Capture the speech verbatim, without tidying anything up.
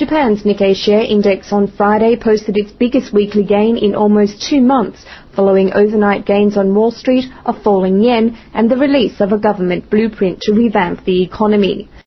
Japan's Nikkei share index on Friday posted its biggest weekly gain in almost two months, following overnight gains on Wall Street, a falling yen, and the release of a government blueprint to revamp the economy.